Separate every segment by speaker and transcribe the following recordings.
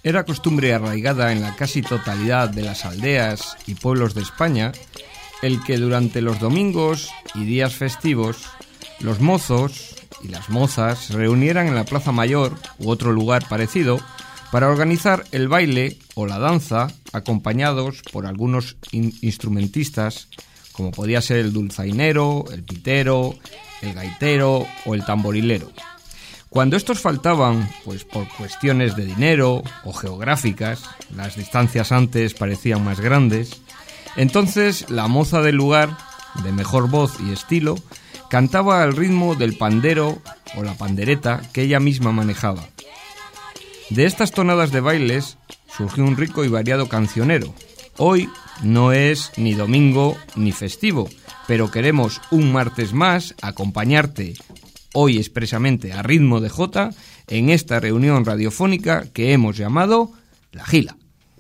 Speaker 1: Era costumbre arraigada en la casi totalidad de las aldeas y pueblos de España el que durante los domingos y días festivos los mozos y las mozas se reunieran en la Plaza Mayor u otro lugar parecido para organizar el baile o la danza acompañados por algunos instrumentistas como podía ser el dulzainero, el pitero, el gaitero o el tamborilero. Cuando estos faltaban, pues por cuestiones de dinero o geográficas, las distancias antes parecían más grandes, entonces la moza del lugar, de mejor voz y estilo, cantaba al ritmo del pandero o la pandereta que ella misma manejaba. De estas tonadas de bailes surgió un rico y variado cancionero. Hoy no es ni domingo ni festivo, pero queremos un martes más acompañarte, hoy expresamente a ritmo de jota, en esta reunión radiofónica que hemos llamado La Gila.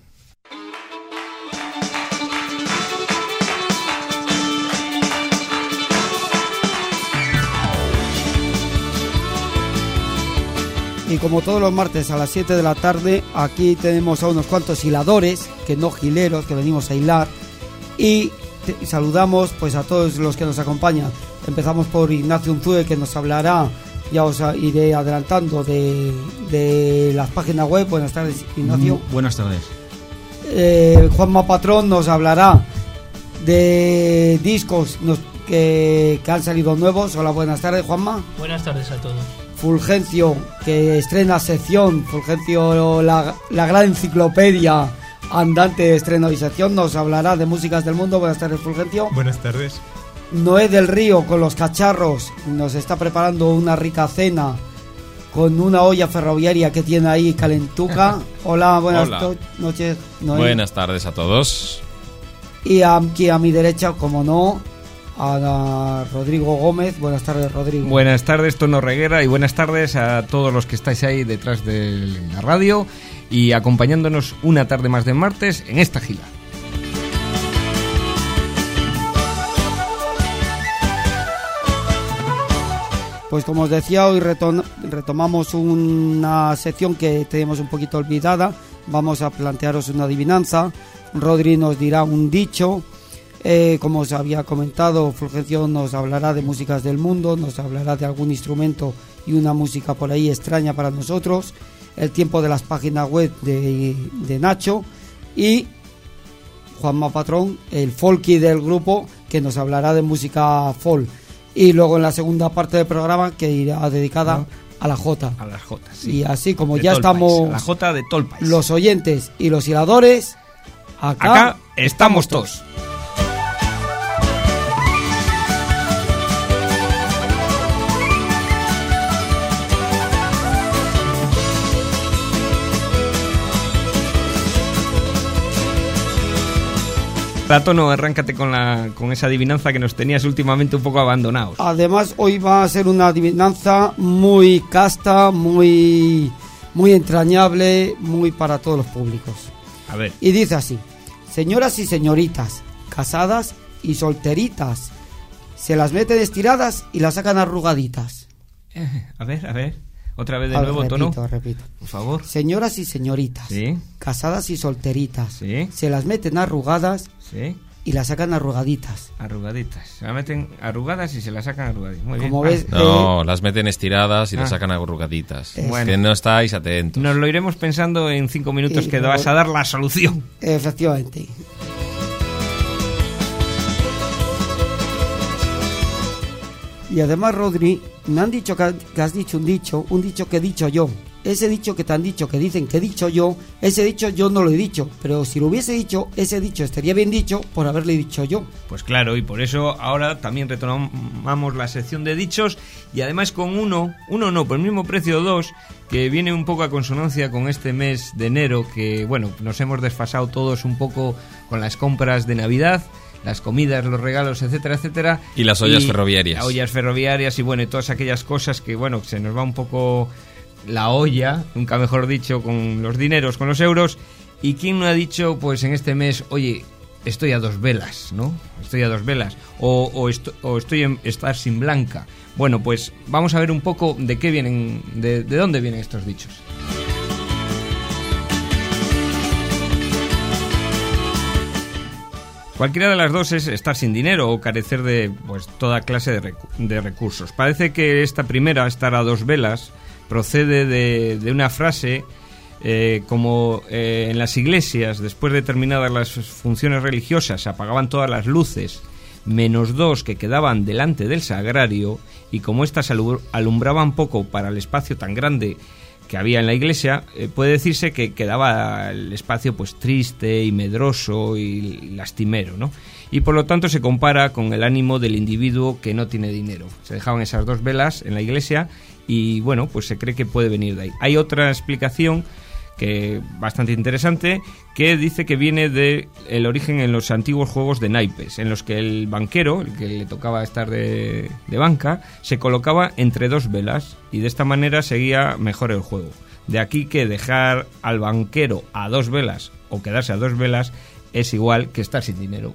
Speaker 2: Y como todos los martes a las 7 de la tarde, aquí tenemos a unos cuantos hiladores, que no gileros, que venimos a hilar. Y saludamos pues a todos los que nos acompañan. Empezamos por Ignacio Unzúe, que nos hablará, ya os iré adelantando, de las páginas web. Buenas tardes, Ignacio.
Speaker 3: Buenas tardes.
Speaker 2: Juanma Patrón nos hablará de discos que han salido nuevos. Hola, buenas tardes, Juanma.
Speaker 4: Buenas tardes a todos.
Speaker 2: Fulgencio, que estrena sección. Fulgencio, la gran enciclopedia andante de estreno y sección, nos hablará de músicas del mundo. Buenas tardes, Fulgencio.
Speaker 5: Buenas tardes.
Speaker 2: Noé del Río, con los cacharros, nos está preparando una rica cena con una olla ferroviaria que tiene ahí calentuca. Hola, buenas noches, Noé.
Speaker 6: Buenas tardes a todos.
Speaker 2: Y aquí a mi derecha, como no, a Rodrigo Gómez. Buenas tardes, Rodrigo.
Speaker 1: Buenas tardes, Tono Reguera, y buenas tardes a todos los que estáis ahí detrás de la radio y acompañándonos una tarde más de martes en esta gila.
Speaker 2: Pues como os decía, hoy retomamos una sección que tenemos un poquito olvidada. Vamos a plantearos una adivinanza. Rodri nos dirá un dicho. Como os había comentado, Fulgencio nos hablará de músicas del mundo, nos hablará de algún instrumento y una música por ahí extraña para nosotros, el tiempo de las páginas web de Nacho, y Juanma Patrón, el folky del grupo, que nos hablará de música folk. Y luego en la segunda parte del programa, que irá dedicada a la jota.
Speaker 1: A las jotas, sí.
Speaker 2: Y así como
Speaker 1: de
Speaker 2: ya estamos,
Speaker 1: la jota de todo el país,
Speaker 2: los oyentes y los hiladores, acá
Speaker 1: estamos todos. Tono, arráncate con esa adivinanza que nos tenías últimamente un poco abandonados.
Speaker 2: Además, hoy va a ser una adivinanza muy casta, muy entrañable, muy para todos los públicos.
Speaker 1: A ver.
Speaker 2: Y dice así: señoras y señoritas, casadas y solteritas, se las meten estiradas y las sacan arrugaditas.
Speaker 1: A ver. Otra vez de nuevo, Tono.
Speaker 2: Repito.
Speaker 1: Por favor.
Speaker 2: Señoras y señoritas,
Speaker 1: ¿sí?,
Speaker 2: casadas y solteritas,
Speaker 1: ¿sí?,
Speaker 2: se las meten arrugadas,
Speaker 1: ¿sí?,
Speaker 2: y las sacan arrugaditas.
Speaker 1: Arrugaditas. Se las meten arrugadas y se las sacan arrugaditas. Muy bien.
Speaker 2: Como ves,
Speaker 6: No, las meten estiradas y las sacan arrugaditas.
Speaker 1: Bueno.
Speaker 6: Que no estáis atentos.
Speaker 1: Nos lo iremos pensando en 5 minutos que vas a dar la solución.
Speaker 2: Efectivamente. Y además, Rodri, me han dicho que has dicho un dicho que he dicho yo. Ese dicho que te han dicho, que dicen que he dicho yo, ese dicho yo no lo he dicho. Pero si lo hubiese dicho, ese dicho estaría bien dicho por haberle dicho yo.
Speaker 1: Pues claro, y por eso ahora también retomamos la sección de dichos, y además con uno no, por el mismo precio 2, que viene un poco a consonancia con este mes de enero, que bueno, nos hemos desfasado todos un poco con las compras de Navidad, las comidas, los regalos, etcétera, etcétera.
Speaker 6: Y las ollas ferroviarias.
Speaker 1: Las ollas ferroviarias y bueno, y todas aquellas cosas que bueno, se nos va un poco la olla, nunca mejor dicho, con los dineros, con los euros. ¿Y quién no ha dicho, pues en este mes, oye, estoy a 2 velas, ¿no? Estoy a 2 velas. O estoy en estar sin blanca. Bueno, pues vamos a ver un poco de qué vienen, de dónde vienen estos dichos. Cualquiera de las dos es estar sin dinero o carecer de toda clase de recursos. Parece que esta primera, estar a dos velas, procede de una frase como en las iglesias, después de terminadas las funciones religiosas, se apagaban todas las luces, menos dos que quedaban delante del sagrario, y como éstas alumbraban poco para el espacio tan grande que había en la iglesia, puede decirse que quedaba el espacio pues triste y medroso y lastimero, ¿no? Y por lo tanto se compara con el ánimo del individuo que no tiene dinero. Se dejaban esas dos velas en la iglesia y bueno, pues se cree que puede venir de ahí. Hay otra explicación que bastante interesante, que dice que viene del origen en los antiguos juegos de naipes, en los que el banquero, el que le tocaba estar de banca, se colocaba entre dos velas y de esta manera seguía mejor el juego. De aquí que dejar al banquero a dos velas o quedarse a dos velas es igual que estar sin dinero.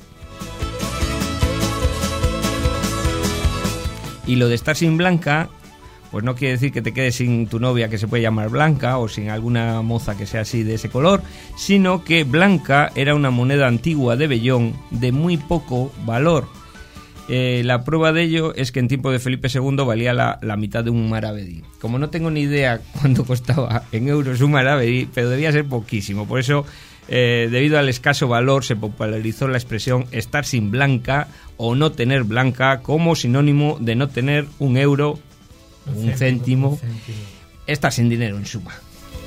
Speaker 1: Y lo de estar sin blanca, pues no quiere decir que te quedes sin tu novia, que se puede llamar Blanca, o sin alguna moza que sea así de ese color, sino que blanca era una moneda antigua de vellón de muy poco valor. La prueba de ello es que en tiempo de Felipe II valía la mitad de un maravedí. Como no tengo ni idea cuánto costaba en euros un maravedí, pero debía ser poquísimo. Por eso, debido al escaso valor, se popularizó la expresión estar sin blanca o no tener blanca como sinónimo de no tener un euro, un céntimo, está sin dinero en suma.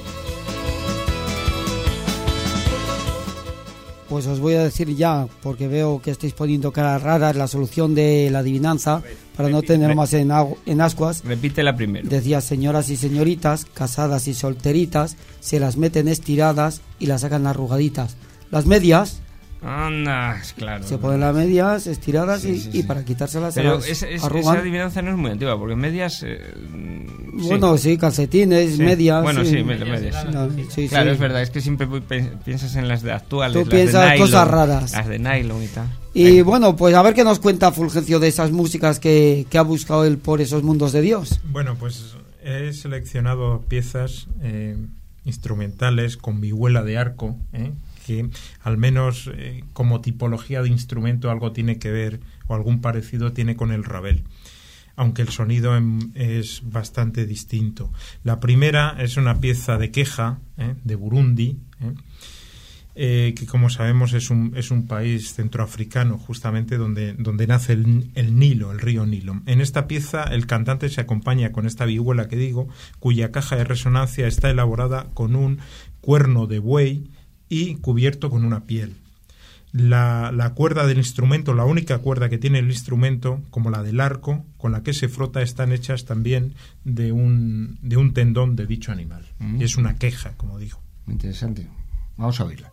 Speaker 2: Pues os voy a decir ya, porque veo que estáis poniendo caras raras, la solución de la adivinanza, para no tener más en ascuas.
Speaker 1: Repítela primero.
Speaker 2: Decía: señoras y señoritas, casadas y solteritas, se las meten estiradas y las sacan arrugaditas. Las medias...
Speaker 1: Anda, claro.
Speaker 2: Se ponen las medias estiradas
Speaker 1: sí.
Speaker 2: y para quitárselas se
Speaker 1: pero
Speaker 2: las
Speaker 1: esa
Speaker 2: arrugan.
Speaker 1: adivinanza no es muy antigua, porque medias...
Speaker 2: Bueno, sí, calcetines,
Speaker 1: sí.
Speaker 2: medias...
Speaker 1: Bueno,
Speaker 2: sí,
Speaker 1: medias.
Speaker 2: No, sí,
Speaker 1: claro,
Speaker 2: sí.
Speaker 1: es verdad, es que siempre piensas en las de actuales.
Speaker 2: Tú
Speaker 1: las
Speaker 2: piensas
Speaker 1: de nylon,
Speaker 2: cosas raras.
Speaker 1: Las de nylon y tal.
Speaker 2: Y bueno, pues a ver qué nos cuenta Fulgencio de esas músicas que ha buscado él por esos mundos de Dios.
Speaker 3: Bueno, pues he seleccionado piezas instrumentales con vihuela de arco, que al menos como tipología de instrumento algo tiene que ver o algún parecido tiene con el rabel, aunque el sonido es bastante distinto. La primera es una pieza de queja de Burundi, que como sabemos es un país centroafricano, justamente donde nace el Nilo, el río Nilo. En esta pieza el cantante se acompaña con esta vihuela que digo, cuya caja de resonancia está elaborada con un cuerno de buey y cubierto con una piel. La cuerda del instrumento, la única cuerda que tiene el instrumento, como la del arco, con la que se frota, están hechas también de un tendón de dicho animal. Y es una queja, como digo.
Speaker 1: Interesante. Vamos a oírla.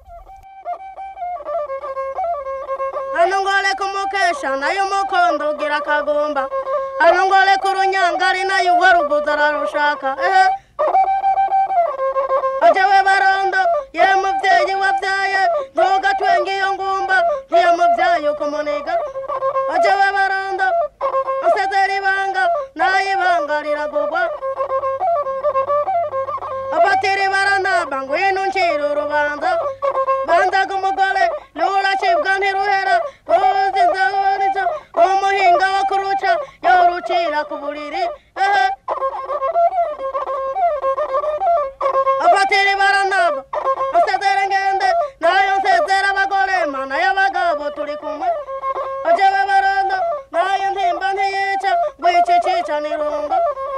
Speaker 4: Anongole como kesha na yomokondo gira kagomba. Anongole kurunyangari na yuwaru butara rushaka. Ajawe barondo ye muvyeyi wavyaye ntoga twengi yongumba ye muvyayo komonega. Ajawe barondo aseteri banga na ibanga liragogwa. Abateri baranda bangwenu nchiro rubanza. Banda kumugole lula chibgani ruhera oziza oriza omuhinga wakurucha yoruchira kubuliri. Abateri baranaba asetera ngende nayo setera bagole mana yabagabo turi kumwe. Ajewe baranda nayo ntimba ntiyica gwichichica nirungo.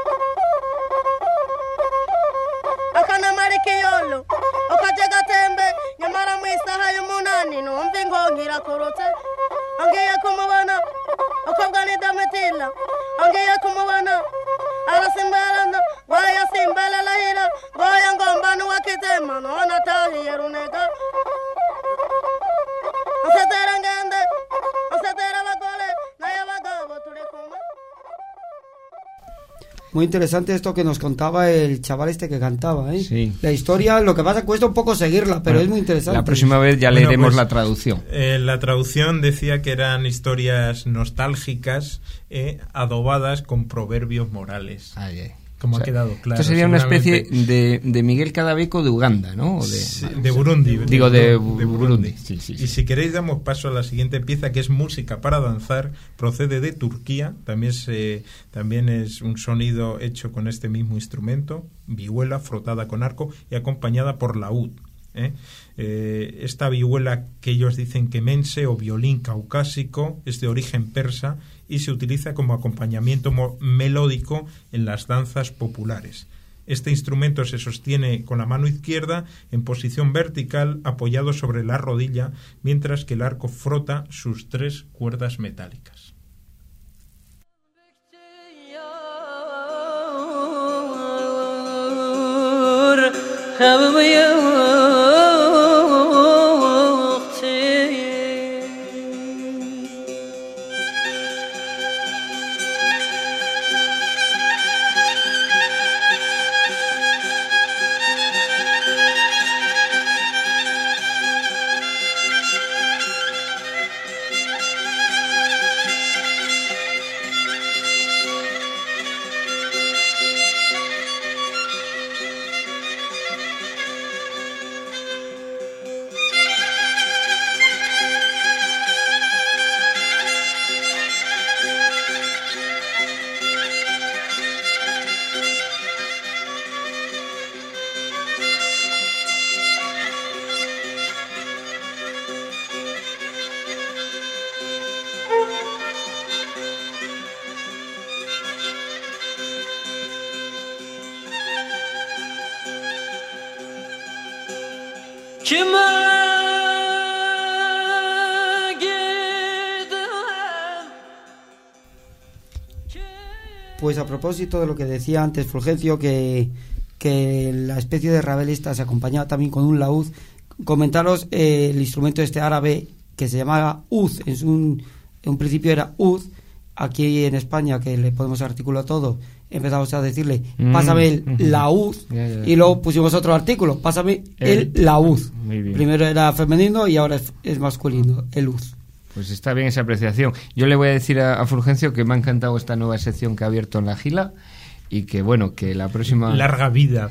Speaker 4: Akana marikiyolo okajega tembe nyamara mwisaha y'umunani numva inkongira korotse. Angiye kumubona okobwa ni Dametila, angiye kumubona arasimbalana waya simbala lahira waya ngombanu wakitema nona tahiye runega. Asetera ngende asetera bagole naya bagabo turi kumwe.
Speaker 2: Muy interesante esto que nos contaba el chaval este que cantaba, ¿eh?
Speaker 1: Sí.
Speaker 2: La historia, lo que pasa es que cuesta un poco seguirla, pero es muy interesante.
Speaker 1: La próxima vez ya leeremos la traducción.
Speaker 3: La traducción decía que eran historias nostálgicas, adobadas con proverbios morales. Como ha quedado claro.
Speaker 1: Esto sería una especie de Miguel Cadaveco de Uganda, ¿no?
Speaker 3: De Burundi.
Speaker 1: Digo, de Burundi. Sí.
Speaker 3: Y si queréis damos paso a la siguiente pieza, que es música para danzar, procede de Turquía, también es un sonido hecho con este mismo instrumento, vihuela frotada con arco y acompañada por laúd. Esta vihuela que ellos dicen kemense o violín caucásico es de origen persa y se utiliza como acompañamiento melódico en las danzas populares. Este instrumento se sostiene con la mano izquierda en posición vertical apoyado sobre la rodilla, mientras que el arco frota sus 3 cuerdas metálicas.
Speaker 2: Pues a propósito de lo que decía antes Fulgencio, que la especie de rabelista se acompañaba también con un laúd, comentaros el instrumento este árabe que se llamaba ud, en un principio era ud. Aquí en España, que le ponemos artículo a todo, empezamos a decirle pásame el laúd, y luego pusimos otro artículo, pásame el laúd. Primero era femenino y ahora es masculino, el ud.
Speaker 1: Pues está bien esa apreciación. Yo le voy a decir a Fulgencio que me ha encantado esta nueva sección que ha abierto en La Gila y que, bueno, que la próxima...
Speaker 3: Larga vida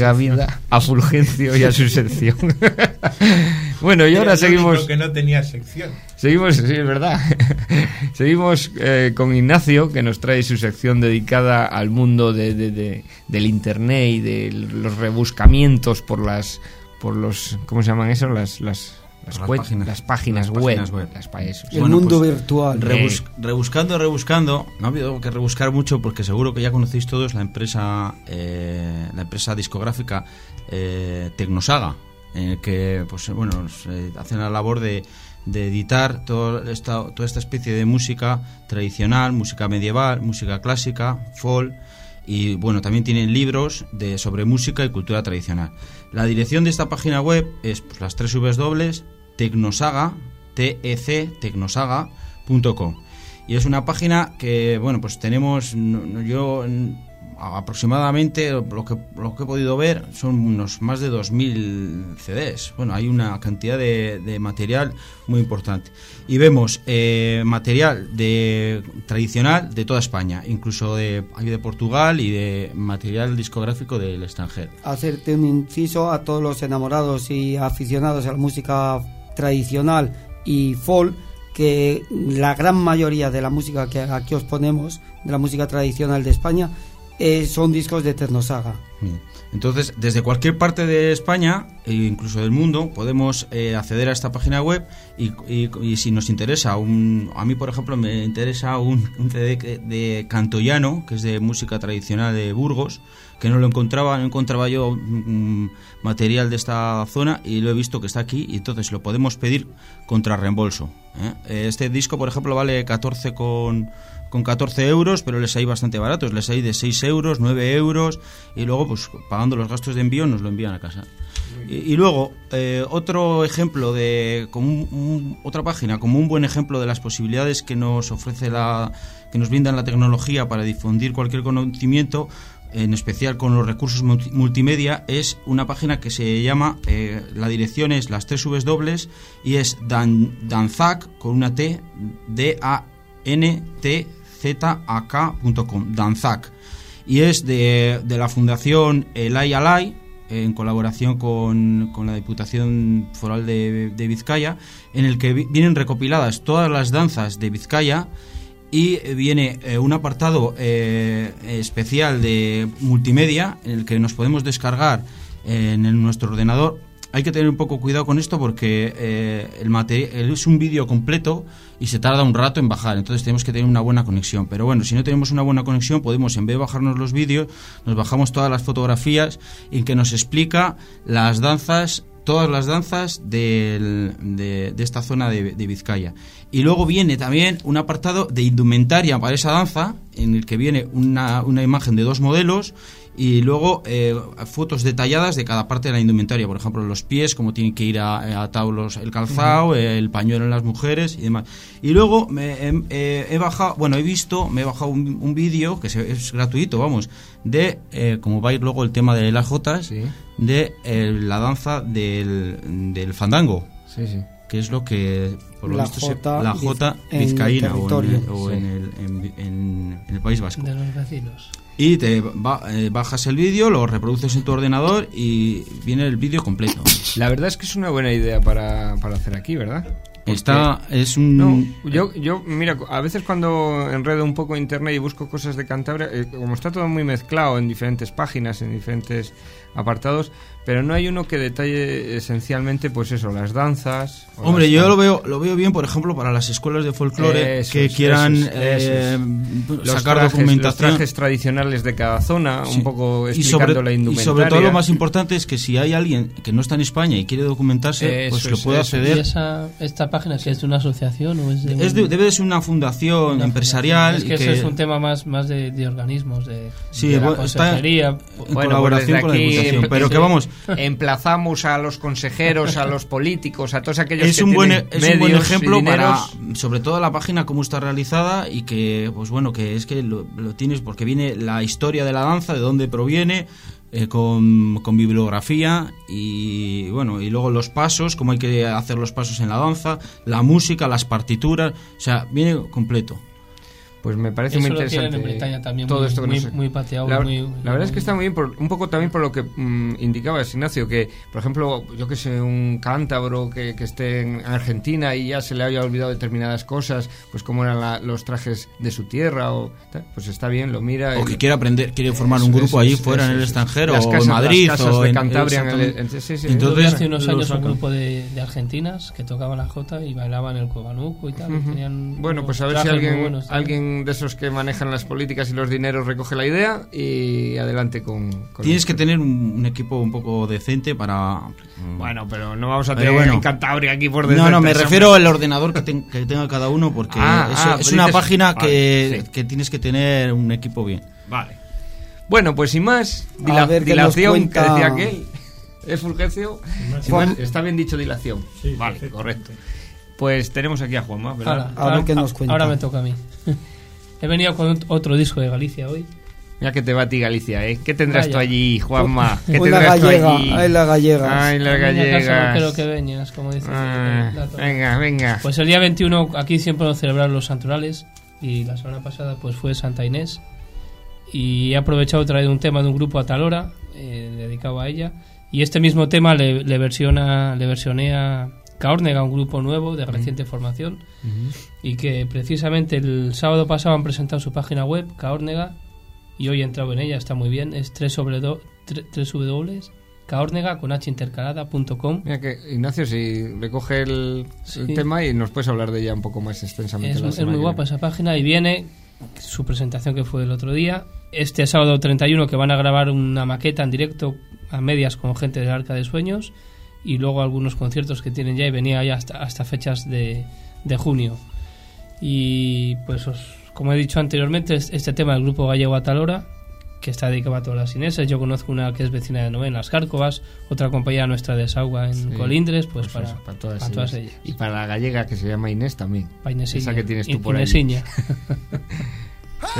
Speaker 1: a Fulgencio y a su sección. Bueno, y ahora seguimos...
Speaker 3: que no tenía sección.
Speaker 1: Seguimos, sí, es verdad. Seguimos con Ignacio, que nos trae su sección dedicada al mundo del internet y de los rebuscamientos por los... ¿Cómo se llaman eso? Las páginas web.
Speaker 2: El mundo virtual.
Speaker 5: Rebuscando. No ha habido que rebuscar mucho porque seguro que ya conocéis todos la empresa discográfica Tecnosaga, que pues bueno hacen la labor de editar toda esta especie de música tradicional, música medieval, música clásica, folk. Y bueno, también tienen libros sobre música y cultura tradicional. La dirección de esta página web es pues, las 3 Tecnosaga, tecnosaga.com. Y es una página que, bueno, pues tenemos, yo aproximadamente, lo que he podido ver, son unos más de 2.000 CDs. Bueno, hay una cantidad de material muy importante. Y vemos material tradicional de toda España, incluso hay de Portugal y de material discográfico del extranjero.
Speaker 2: Hacerte un inciso a todos los enamorados y aficionados a la música tradicional y folk, que la gran mayoría de la música que aquí os ponemos, de la música tradicional de España, son discos de Tecnosaga.
Speaker 5: Entonces, desde cualquier parte de España e incluso del mundo podemos acceder a esta página web y si nos interesa a mí por ejemplo me interesa un CD de Cantoyano, que es de música tradicional de Burgos, que no encontraba yo material de esta zona y lo he visto que está aquí y entonces lo podemos pedir contra reembolso. Este disco por ejemplo vale 14 con 14 euros, pero les hay bastante baratos, les hay de 6 euros, 9 euros y luego pues pagando los gastos de envío nos lo envían a casa. Y luego otro ejemplo otra página como un buen ejemplo de las posibilidades que nos ofrece que nos brinda la tecnología para difundir cualquier conocimiento, en especial con los recursos multimedia, es una página que se llama, la dirección es las 3 y es danzak con una T, DANTZAK.com, Danzak. y es de la Fundación Elai Alai, en colaboración con la Diputación Foral de Vizcaya, en el que vienen recopiladas todas las danzas de Vizcaya, y viene un apartado especial de multimedia en el que nos podemos descargar en nuestro ordenador. Hay que tener un poco cuidado con esto porque el material es un vídeo completo y se tarda un rato en bajar, entonces tenemos que tener una buena conexión. Pero bueno, si no tenemos una buena conexión, podemos, en vez de bajarnos los vídeos, nos bajamos todas las fotografías en que nos explica las danzas, todas las danzas de esta zona de Vizcaya. Y luego viene también un apartado de indumentaria para esa danza, en el que viene una imagen de 2 modelos y luego fotos detalladas de cada parte de la indumentaria, por ejemplo los pies, cómo tienen que ir atados el calzado, el pañuelo en las mujeres y demás. Y luego me he bajado un vídeo que es gratuito, vamos, de como va a ir luego el tema de las jotas, sí, de la danza del fandango.
Speaker 1: Sí, sí.
Speaker 5: Que es lo que por lo
Speaker 2: la
Speaker 5: visto
Speaker 2: jota,
Speaker 5: jota vizcaína o
Speaker 2: sí,
Speaker 5: en el País Vasco.
Speaker 7: De los vecinos.
Speaker 5: Y te bajas el vídeo, lo reproduces en tu ordenador y viene el vídeo completo.
Speaker 1: La verdad es que es una buena idea para hacer aquí, ¿verdad? Yo, mira, a veces cuando enredo un poco internet y busco cosas de Cantabria, como está todo muy mezclado en diferentes páginas, en diferentes apartados, pero no hay uno que detalle esencialmente, pues eso, las danzas.
Speaker 5: Hombre, yo lo veo bien, por ejemplo, para las escuelas de folclore que quieran sacar documentación.
Speaker 1: Los trajes tradicionales de cada zona, sí, un poco explicando la indumentaria.
Speaker 5: Y sobre todo lo más importante es que si hay alguien que no está en España y quiere documentarse, pues lo puede acceder.
Speaker 7: ¿Y esta página si es de una asociación o es de
Speaker 5: debe de ser una fundación empresarial?
Speaker 7: Es que eso es un tema más de organismos, de la consejería.
Speaker 5: En colaboración con la Diputación. Pero que vamos,
Speaker 1: emplazamos a los consejeros, a los políticos, a todos aquellos
Speaker 5: es
Speaker 1: que
Speaker 5: un buen ejemplo para, sobre todo, la página cómo está realizada, y que pues bueno, que es que lo tienes porque viene la historia de la danza, de dónde proviene, con bibliografía, y bueno, y luego los pasos, cómo hay que hacer los pasos en la danza, la música, las partituras, o sea, viene completo.
Speaker 1: Pues me parece muy interesante.
Speaker 7: En Bretaña también
Speaker 1: todo
Speaker 7: muy pateado.
Speaker 1: La verdad es que está muy bien, un poco también por lo que indicabas, Ignacio, que por ejemplo, yo que sé, un cántabro que esté en Argentina y ya se le haya olvidado determinadas cosas, pues como eran los trajes de su tierra, pues está bien, lo mira.
Speaker 5: O que quiere aprender, quiere formar un grupo allí fuera en el extranjero, o en Madrid,
Speaker 1: o
Speaker 5: en
Speaker 1: Cantabria.
Speaker 5: Entonces,
Speaker 7: hace unos años un grupo de argentinas que tocaban la jota y bailaban el cobanuco y tal.
Speaker 1: Bueno, pues a ver si alguien de esos que manejan las políticas y los dineros recoge la idea y adelante con
Speaker 5: tienes que tener un equipo un poco decente para...
Speaker 1: Bueno, pero no vamos a tener en Cantabria aquí por decente.
Speaker 5: No, me refiero al ordenador que tenga cada uno, porque es una página que tienes que tener un equipo bien.
Speaker 1: Vale. Bueno, pues sin más, dilación, que decía aquel. ¿Es Fulgencio? Está bien dicho dilación.
Speaker 3: Sí,
Speaker 1: vale,
Speaker 3: perfecto.
Speaker 1: Correcto. Pues tenemos aquí a Juanma, ¿verdad?
Speaker 2: Ahora que nos cuenta.
Speaker 7: Ahora me toca a mí. He venido con otro disco de Galicia hoy.
Speaker 1: Mira que te va a ti Galicia, ¿eh? ¿Qué tendrás tú allí, Juanma? ¿Qué
Speaker 2: Una
Speaker 1: tendrás
Speaker 2: gallega,
Speaker 1: tú allí?
Speaker 2: ay, las gallegas.
Speaker 1: Ay, las gallegas.
Speaker 7: No quiero que veñas, como dice.
Speaker 1: Venga.
Speaker 7: Pues el día 21 aquí siempre nos celebran los santorales, y la semana pasada pues fue Santa Inés, y he aprovechado traer un tema de un grupo a tal hora, dedicado a ella, y este mismo tema le versioné a Caórnega, un grupo nuevo de reciente formación, y que precisamente el sábado pasado han presentado su página web, Caórnega, y hoy he entrado en ella, está muy bien, es www.caórnega.com.
Speaker 1: Mira que Ignacio, si recoge el tema y nos puedes hablar de ella un poco más extensamente.
Speaker 7: Es muy guapa esa página, y viene su presentación que fue el otro día, este sábado 31 que van a grabar una maqueta en directo a medias con gente del Arca de Sueños, y luego algunos conciertos que tienen ya, y venía ya hasta fechas de junio. Y pues como he dicho anteriormente, este tema del grupo gallego a tal hora, que está dedicado a todas las ineses. Yo conozco una que es vecina de Noé en Las Cárcovas, otra compañera nuestra de Saugua en Colindres, pues para todas ellas.
Speaker 1: Y para la gallega que se llama Inés también.
Speaker 7: Para Inesiña.
Speaker 1: Esa que tienes tú por ahí.
Speaker 7: Inesiña.
Speaker 1: Sí.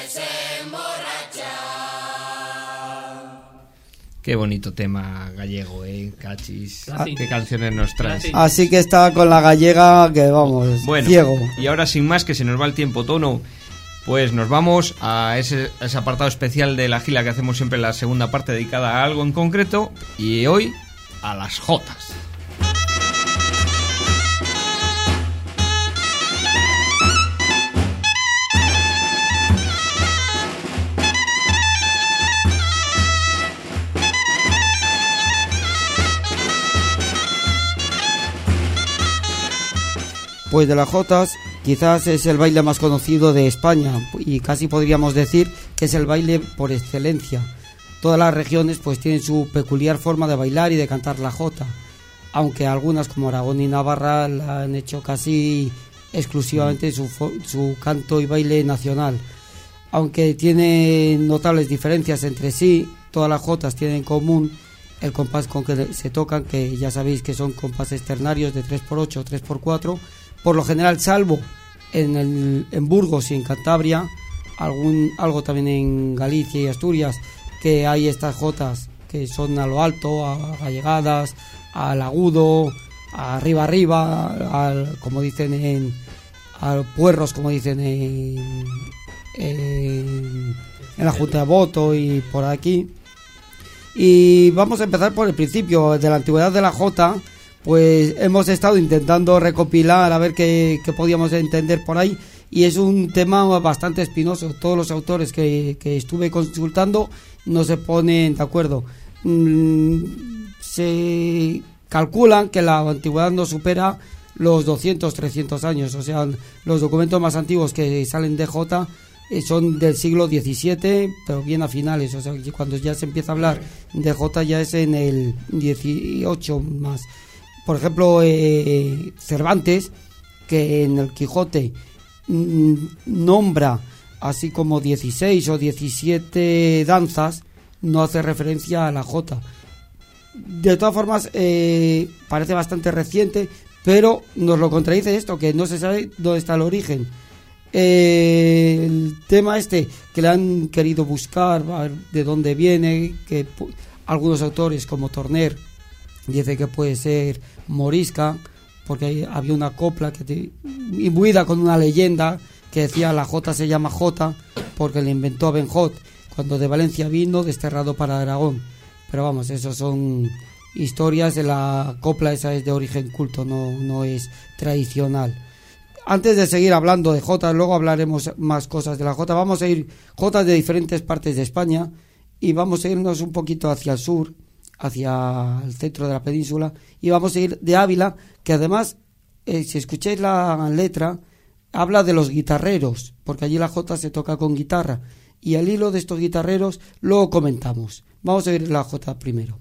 Speaker 1: Qué bonito tema gallego, Cachis.
Speaker 7: Gracias.
Speaker 1: Qué canciones nos traes.
Speaker 7: Gracias.
Speaker 2: Así que está con la gallega que vamos,
Speaker 1: Bueno,
Speaker 2: ciego.
Speaker 1: y ahora sin más, que se nos va el tiempo, Tono, pues nos vamos a ese apartado especial de la gila que hacemos siempre en la segunda parte, dedicada a algo en concreto, y hoy a las jotas.
Speaker 2: Pues de las jotas quizás es el baile más conocido de España y casi podríamos decir que es el baile por excelencia. Todas las regiones pues tienen su peculiar forma de bailar y de cantar la jota, aunque algunas como Aragón y Navarra la han hecho casi exclusivamente su canto y baile nacional. Aunque tiene notables diferencias entre sí, todas las jotas tienen en común el compás con que se tocan, que ya sabéis que son compases ternarios de 3x8 o 3x4, por lo general, salvo en Burgos y en Cantabria, algo también en Galicia y Asturias, que hay estas jotas que son a lo alto, a gallegadas, al agudo, arriba, como dicen a puerros, como dicen en la Junta de Voto y por aquí. Y vamos a empezar por el principio de la antigüedad de la jota. Pues hemos estado intentando recopilar a ver qué podíamos entender por ahí, y es un tema bastante espinoso. Todos los autores que estuve consultando no se ponen de acuerdo. Se calculan que la antigüedad no supera los 200-300 años, o sea, los documentos más antiguos que salen de Jota son del siglo XVII, pero bien a finales, o sea, cuando ya se empieza a hablar de Jota ya es en el 18 más. Por ejemplo, Cervantes, que en el Quijote nombra así como 16 o 17 danzas, no hace referencia a la jota. De todas formas, parece bastante reciente, pero nos lo contradice esto, que no se sabe dónde está el origen. El tema que le han querido buscar, a ver de dónde viene, que algunos autores como Torner dice que puede ser morisca, porque había una copla imbuida con una leyenda que decía la jota se llama jota porque le inventó a Benjot cuando de Valencia vino desterrado para Aragón. Pero vamos, eso son historias de la copla, esa es de origen culto, no es tradicional. Antes de seguir hablando de jotas, luego hablaremos más cosas de la jota. Vamos a ir jotas de diferentes partes de España y vamos a irnos un poquito hacia el sur, hacia el centro de la península, y vamos a ir de Ávila, que además, si escucháis la letra, habla de los guitarreros, porque allí la jota se toca con guitarra, y al hilo de estos guitarreros luego comentamos. Vamos a oír la jota primero.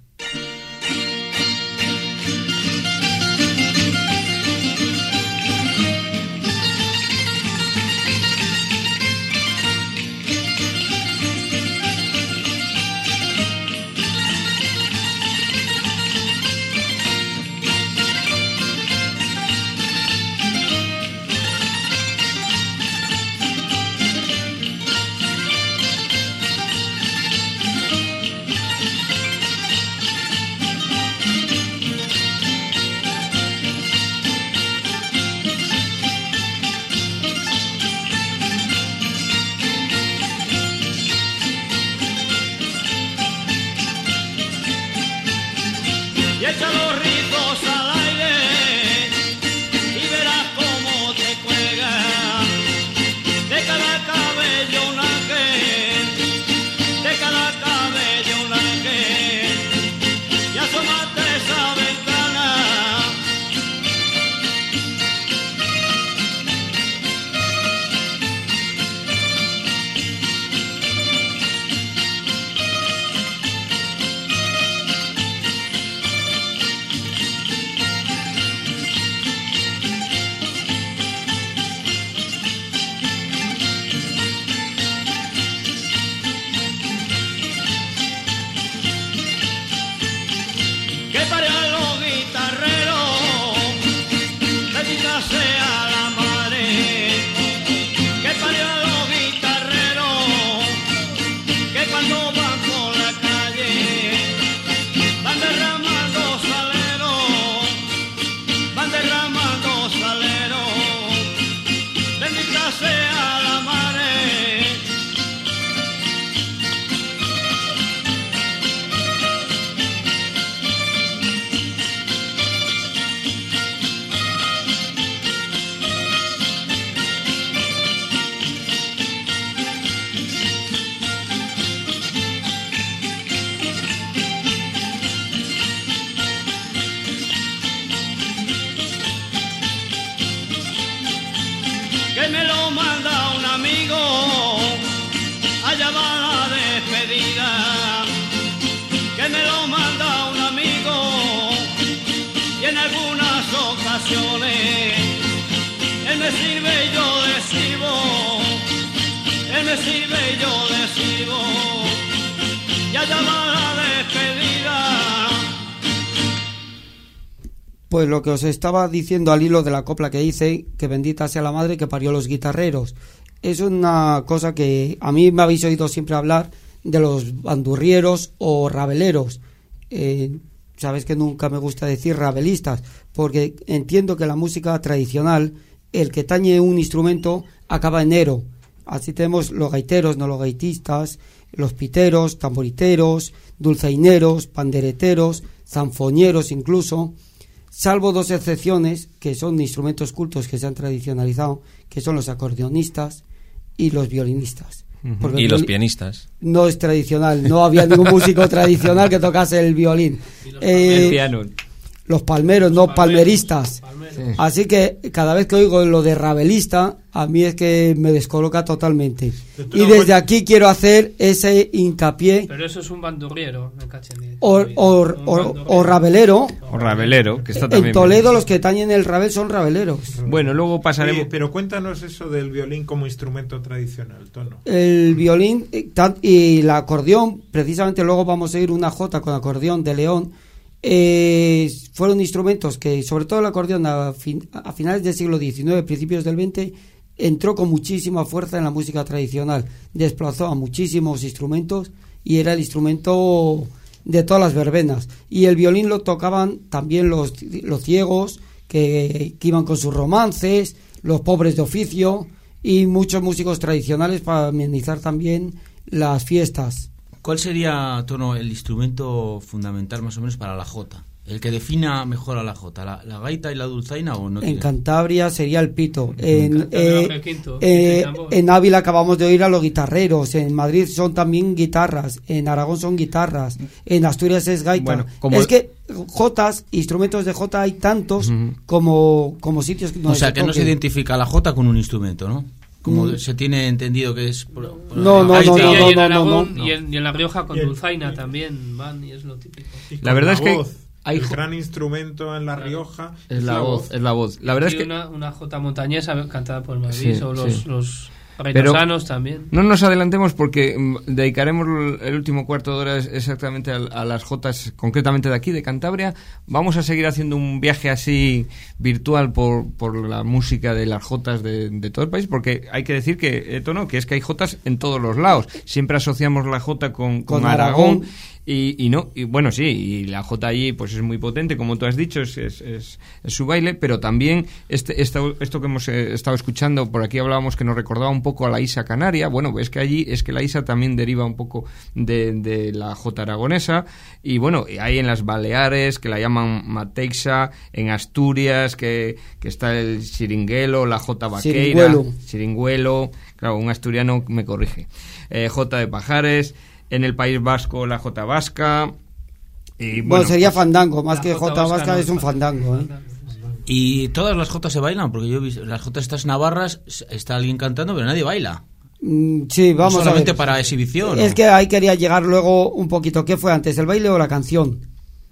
Speaker 8: Sea la madre que parió a los guitarreros. canciones. Él me sirve y yo le sirvo. Él me sirve y yo le sirvo. Ya llama la despedida.
Speaker 2: Pues lo que os estaba diciendo al hilo de la copla que hice, que bendita sea la madre que parió los guitarreros. Es una cosa que a mí me habéis oído siempre hablar de los bandurrieros o rabeleros. Sabes que nunca me gusta decir rabelistas, porque entiendo que la música tradicional, el que tañe un instrumento acaba en ero. Así tenemos los gaiteros, no los gaitistas, los piteros, tamboriteros, dulzaineros, pandereteros, zanfoñeros incluso, salvo dos excepciones que son instrumentos cultos que se han tradicionalizado, que son los acordeonistas y los violinistas.
Speaker 6: Y los pianistas.
Speaker 2: No es tradicional, no había ningún músico tradicional que tocase el violín.
Speaker 1: El piano.
Speaker 2: Los palmeros, no palmeristas.
Speaker 7: Palmeros.
Speaker 1: Sí.
Speaker 2: Así que cada vez que oigo lo de rabelista, a mí es que me descoloca totalmente. Y desde aquí quiero hacer ese hincapié.
Speaker 7: Pero eso es un bandurriero, me cachen.
Speaker 2: O rabelero.
Speaker 1: O rabelero, que está
Speaker 2: En
Speaker 1: también.
Speaker 2: Toledo los que tañen el rabel son rabeleros.
Speaker 1: Bueno, luego pasaremos.
Speaker 3: Oye, pero cuéntanos eso del violín como instrumento tradicional, Tono.
Speaker 2: El violín y el acordeón, precisamente luego vamos a ir una jota con acordeón de León. Fueron instrumentos que, sobre todo el acordeón a finales del siglo XIX, principios del XX, entró con muchísima fuerza en la música tradicional, desplazó a muchísimos instrumentos y era el instrumento de todas las verbenas. Y el violín lo tocaban también los ciegos que iban con sus romances, los pobres de oficio y muchos músicos tradicionales para amenizar también las fiestas.
Speaker 5: ¿Cuál sería, Tono, el instrumento fundamental más o menos para la jota? ¿El que defina mejor a la jota? ¿La gaita y la dulzaina o no?
Speaker 2: En Cantabria sería el pito. En
Speaker 7: En
Speaker 2: Ávila acabamos de oír a los guitarreros. En Madrid son también guitarras. En Aragón son guitarras. En Asturias es gaita.
Speaker 1: Bueno,
Speaker 2: es que jotas, instrumentos de jota hay tantos como sitios donde
Speaker 5: o sea,
Speaker 2: se
Speaker 5: que no se
Speaker 2: toquen.
Speaker 5: identifica la jota con un instrumento, ¿no? Como se tiene entendido que es...
Speaker 2: No.
Speaker 7: Y en Aragón
Speaker 5: no.
Speaker 7: y en La Rioja con
Speaker 3: Y el-
Speaker 7: dulzaina también van y es lo típico.
Speaker 3: Y
Speaker 1: La
Speaker 3: con
Speaker 1: verdad es que
Speaker 3: voz,
Speaker 1: hay
Speaker 3: el
Speaker 1: jo-
Speaker 3: gran instrumento en La Rioja
Speaker 1: Es la voz. La verdad es
Speaker 7: Aquí
Speaker 1: que
Speaker 7: una jota montañesa cantada por Madrid
Speaker 1: Sí,
Speaker 7: o
Speaker 1: sí.
Speaker 7: los reinosanos también.
Speaker 1: no nos adelantemos porque dedicaremos el último cuarto de hora exactamente a las jotas, concretamente de aquí, de Cantabria. Vamos a seguir haciendo un viaje así virtual por la música de las jotas de todo el país, porque hay que decir que, Tono, que es que hay jotas en todos los lados. Siempre asociamos la jota con Aragón. Y no, y bueno, sí, y la jota allí pues es muy potente, como tú has dicho, es su baile, pero también esto que hemos estado escuchando, por aquí hablábamos que nos recordaba un poco a la Isa canaria. Bueno, es que allí es que la Isa también deriva un poco de la jota aragonesa, y bueno, hay en las Baleares, que la llaman mateixa, en Asturias, que está el xiringuelo, la jota vaqueira, xiringuelo, claro, un asturiano me corrige, jota de Pajares. En el País Vasco, la jota vasca. Y
Speaker 2: Bueno, sería
Speaker 1: pues,
Speaker 2: fandango, más
Speaker 7: La
Speaker 2: que jota vasca
Speaker 7: no
Speaker 2: es un fandango.
Speaker 5: ¿Y todas las jotas se bailan? Porque yo he visto, las jotas estas navarras, está alguien cantando, pero nadie baila.
Speaker 2: Sí, vamos a
Speaker 5: solamente
Speaker 2: ver.
Speaker 5: para exhibición.
Speaker 2: Es
Speaker 5: ¿no?
Speaker 2: que ahí quería llegar luego un poquito. ¿Qué fue antes, el baile o la canción?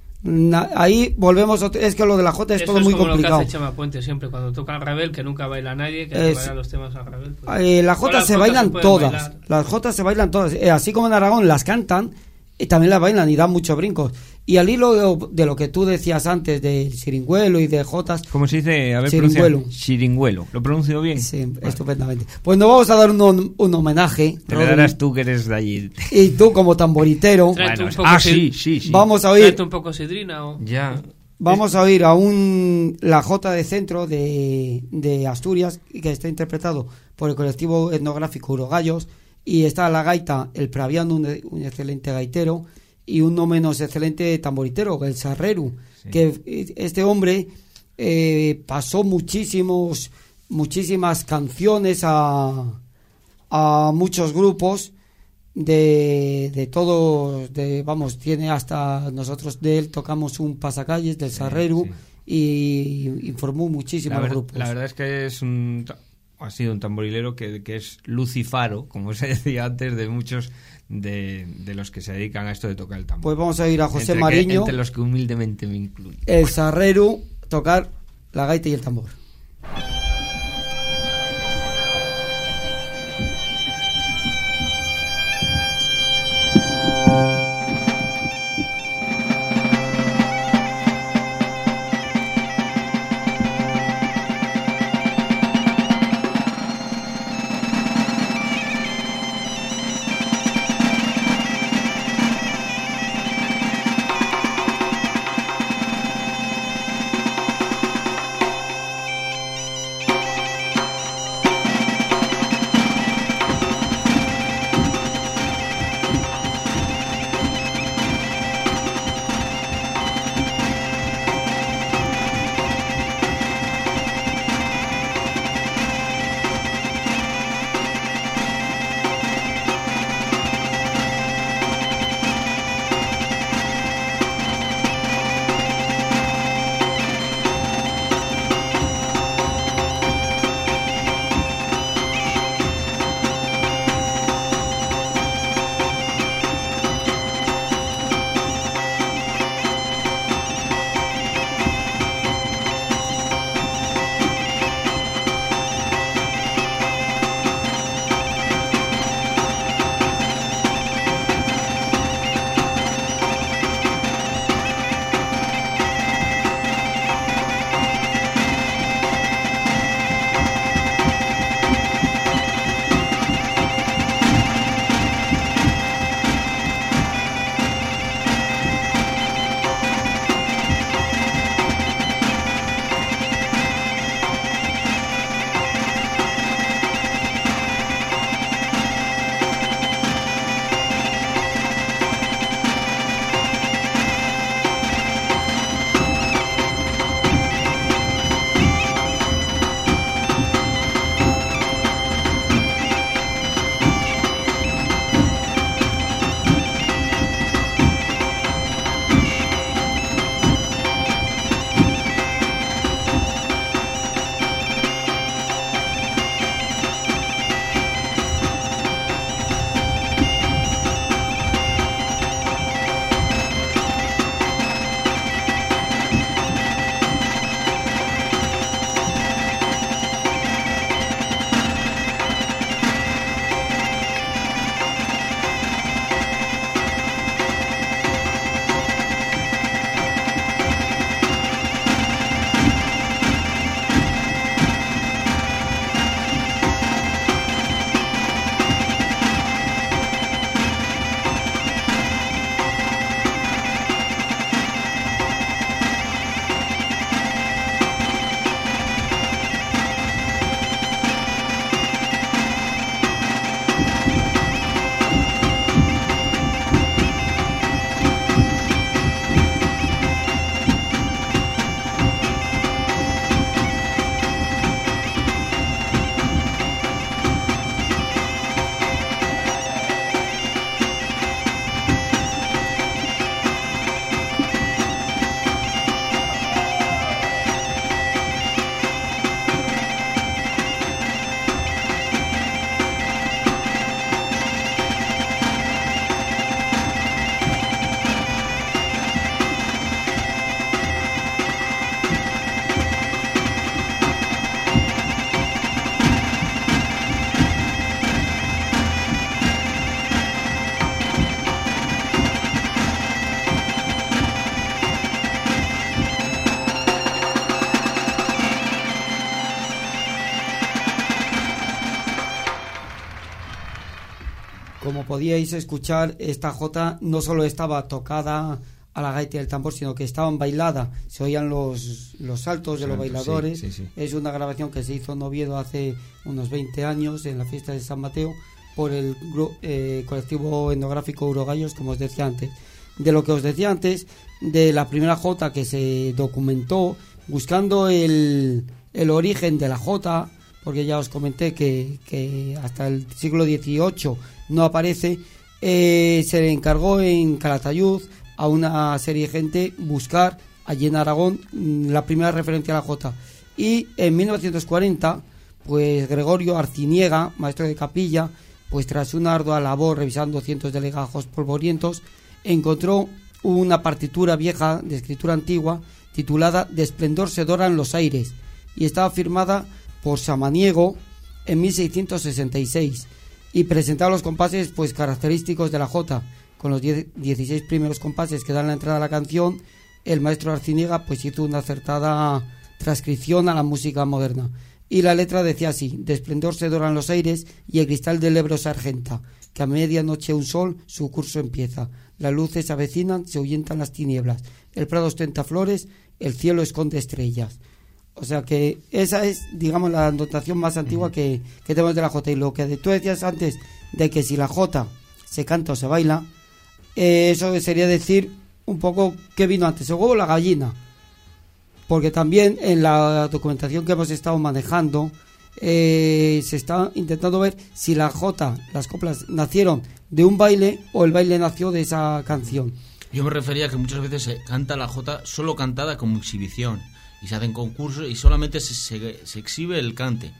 Speaker 2: Ahí volvemos. Es que lo de la jota es
Speaker 7: Eso
Speaker 2: todo muy
Speaker 7: como
Speaker 2: complicado.
Speaker 7: lo que hace Chema Puente siempre cuando toca al Ravel, que nunca baila nadie, que
Speaker 2: Es-
Speaker 7: baila los temas al Ravel. Pues.
Speaker 2: Las jotas se bailan todas. Las jotas se bailan todas. Así como en Aragón las cantan, también las bailan y dan muchos brincos. Y al hilo de lo que tú decías antes del xiringuelo y de jotas,
Speaker 1: ¿cómo se dice? A ver,
Speaker 2: Xiringuelo.
Speaker 1: pronuncia. Xiringuelo. ¿Lo pronuncio bien?
Speaker 2: sí, estupendamente. Pues nos vamos a dar un homenaje.
Speaker 1: Te le darás tú, que eres de allí.
Speaker 2: Y tú como tamboritero,
Speaker 7: Tráete un poco
Speaker 1: Sí.
Speaker 2: vamos a oír.
Speaker 7: Tráete un poco sidrina o...
Speaker 1: Ya.
Speaker 2: Vamos a oír la Jota de Centro de Asturias, que está interpretado por el colectivo etnográfico Urogallos, y está la gaita, el Praviano, un excelente gaitero, y un no menos excelente tamboritero, el Sarreru, que este hombre pasó muchísimas canciones a muchos grupos, de todos, vamos, tiene hasta nosotros de él tocamos un pasacalles del Sarreru y informó muchísimos grupos.
Speaker 1: La verdad es que ha sido un tamborilero que es lucifaro, como se decía antes, de muchos de los que se dedican a esto de tocar el tambor.
Speaker 2: Pues vamos a ir a José Mariño,
Speaker 1: entre los que humildemente me incluyo.
Speaker 2: el Sarreru, tocar la gaita y el tambor. Como podíais escuchar, esta jota no solo estaba tocada a la gaita y el tambor, sino que estaban bailada, se oían los saltos de los bailadores.
Speaker 1: Sí, sí, sí.
Speaker 2: Es una grabación que se hizo en Oviedo hace unos 20 años en la fiesta de San Mateo por el colectivo etnográfico Urogallos, como os decía antes. De lo que os decía antes, de la primera jota que se documentó buscando el origen de la jota, porque ya os comenté que hasta el siglo XVIII no aparece, se le encargó en Calatayud a una serie de gente buscar allí en Aragón la primera referencia a la jota. Y en 1940, pues Gregorio Arciniega, maestro de capilla, pues tras una ardua labor revisando cientos de legajos polvorientos, encontró una partitura vieja de escritura antigua titulada De esplendor se doran los aires, y estaba firmada por Samaniego en 1666 y presentaba los compases pues característicos de la jota, con los 16 primeros compases que dan la entrada a la canción. El maestro Arciniega pues hizo una acertada transcripción a la música moderna, y la letra decía así: de esplendor se doran los aires y el cristal del Ebro se argenta, que a medianoche un sol su curso empieza, las luces se avecinan, se ahuyentan las tinieblas, el prado ostenta flores, el cielo esconde estrellas. O sea que esa es, digamos, la notación más antigua que tenemos de la jota. Y lo que tú decías antes de que si la jota se canta o se baila, eso sería decir un poco qué vino antes, el huevo o la gallina, porque también en la documentación que hemos estado manejando se está intentando ver si la jota, las coplas, nacieron de un baile o el baile nació de esa canción.
Speaker 5: Yo me refería a que muchas veces se canta la jota solo cantada como exhibición, y se hacen concursos y solamente se exhibe el cante.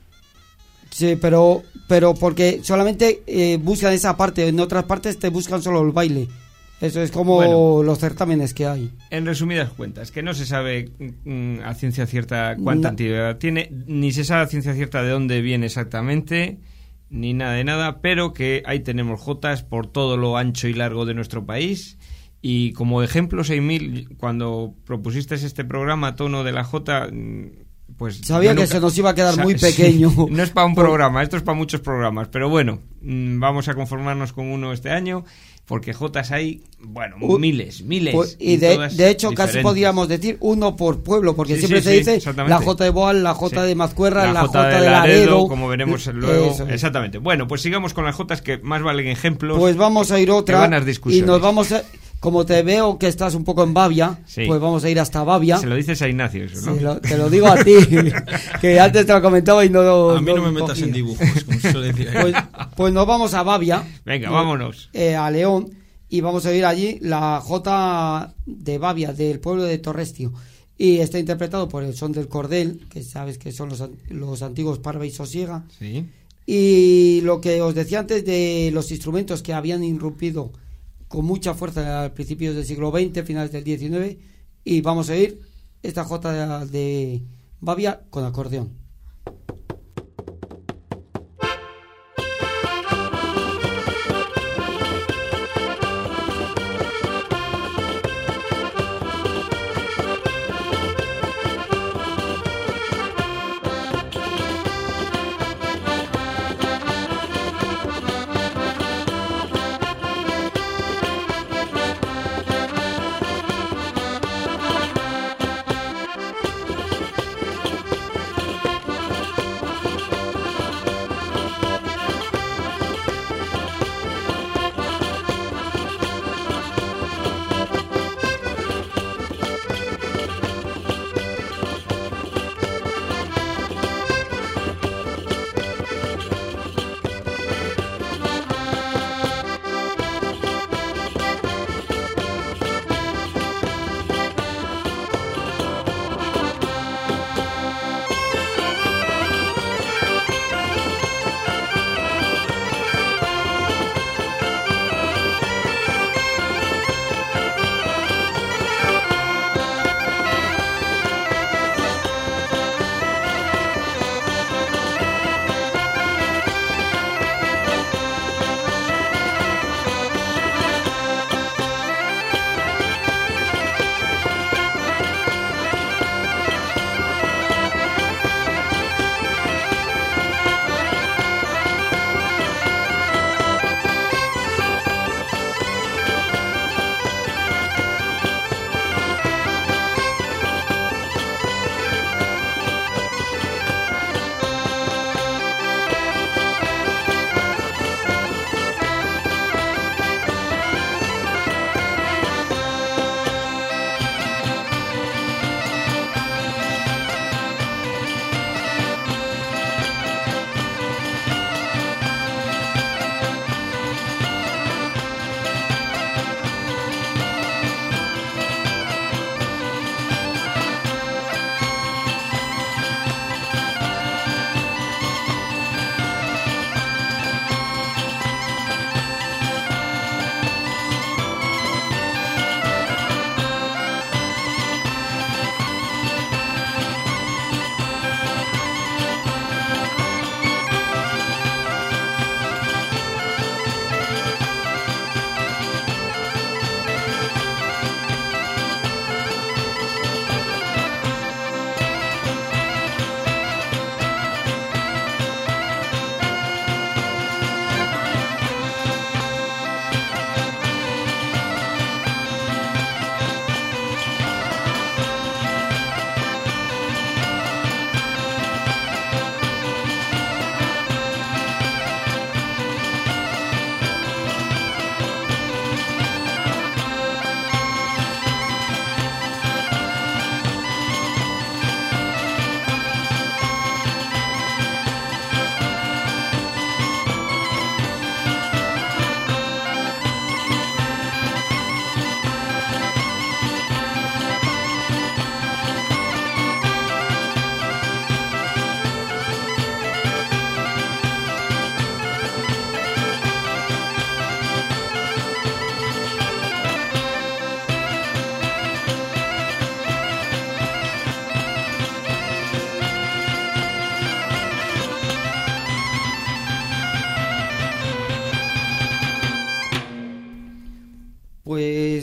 Speaker 2: Sí, pero porque solamente buscan esa parte, en otras partes te buscan solo el baile. Eso es como los certámenes que hay.
Speaker 1: En resumidas cuentas, que no se sabe a ciencia cierta cuánta antigüedad tiene, ni se sabe a ciencia cierta de dónde viene exactamente, ni nada de nada, pero que ahí tenemos jotas por todo lo ancho y largo de nuestro país. Y como ejemplo, 6000, cuando propusiste este programa, tono de la jota, pues...
Speaker 2: Sabía que se nos iba a quedar muy pequeño.
Speaker 1: Sí, no es para un programa, esto es para muchos programas, pero bueno, vamos a conformarnos con uno este año, porque jotas hay, bueno, miles.
Speaker 2: Pues, y de hecho diferentes. Casi podríamos decir uno por pueblo, porque siempre se dice la jota de Boal, la jota de Mazcuerra, la jota de Laredo,
Speaker 1: como veremos luego. Exactamente. Bueno, pues sigamos con las jotas que más valen ejemplos.
Speaker 2: Pues vamos a ir otra y nos vamos a... Como te veo que estás un poco en Bavia, pues vamos a ir hasta Bavia.
Speaker 1: Se lo dices a Ignacio eso, ¿no?
Speaker 2: Sí, te lo digo a ti, que antes te lo comentaba y no...
Speaker 5: A mí no me metas en dibujos, como se suele decir.
Speaker 2: Pues nos vamos a Bavia.
Speaker 1: Venga, vámonos.
Speaker 2: A León, y vamos a ir allí la jota de Bavia, del pueblo de Torrestio. Y está interpretado por el son del cordel, que sabes que son los antiguos Parva y Sosiega.
Speaker 1: Sí.
Speaker 2: Y lo que os decía antes de los instrumentos que habían irrumpido con mucha fuerza al principios del siglo XX, finales del XIX, y vamos a ir esta jota de Bavia con acordeón.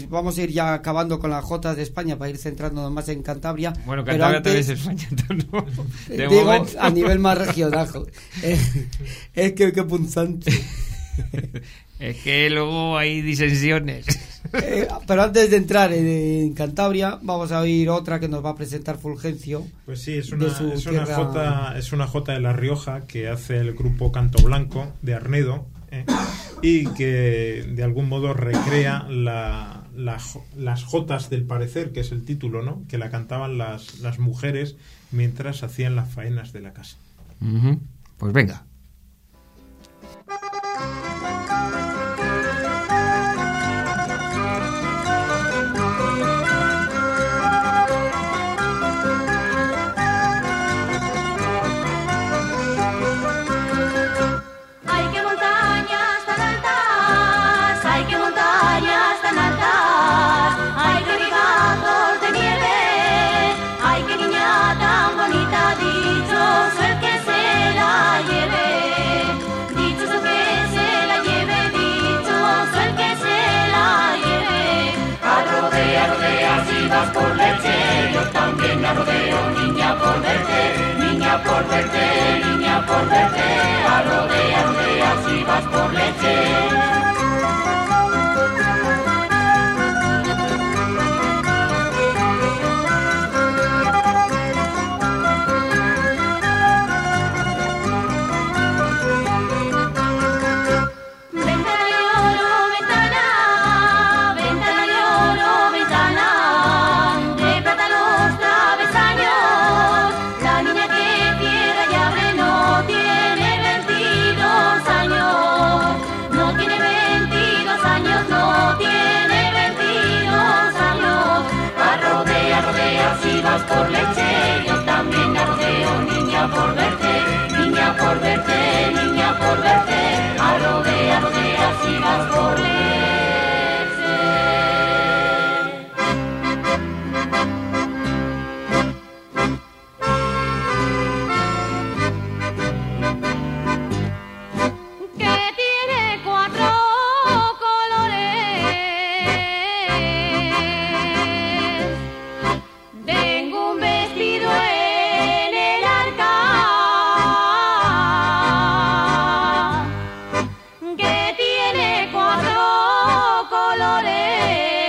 Speaker 2: vamos a ir ya acabando con las jotas de España para ir centrándonos más en Cantabria.
Speaker 1: Bueno,
Speaker 2: pero
Speaker 1: Cantabria
Speaker 2: antes,
Speaker 1: también es España, ¿no? De
Speaker 2: digo,
Speaker 1: momento.
Speaker 2: a nivel más regional. Es que punzante.
Speaker 1: Es que luego hay disensiones.
Speaker 2: Pero antes de entrar en Cantabria, vamos a oír otra que nos va a presentar Fulgencio.
Speaker 3: Pues sí, es
Speaker 2: de
Speaker 3: una
Speaker 2: su tierra.
Speaker 3: jota de La Rioja que hace el grupo Canto Blanco de Arnedo, y que de algún modo recrea las jotas del parecer, que es el título, ¿no? Que la cantaban las mujeres mientras hacían las faenas de la casa.
Speaker 1: Uh-huh. Pues venga.
Speaker 9: Por leche, yo también arrodeo, niña por verte, niña por verte, niña por verte, arrodea, arrodea, si vas por leche. Por leche, yo también arrodeo, niña por verte, niña por verte, niña por verte, arrodea, arrodea, si vas por leche.
Speaker 10: Que tiene 4 colores. Tengo un vestido en el arca que tiene 4 colores.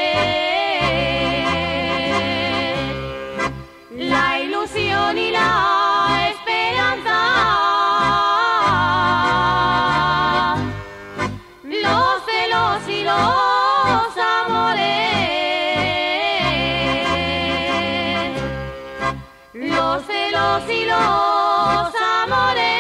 Speaker 10: La ilusión y la esperanza, los celos y los amores. Los celos y los amores.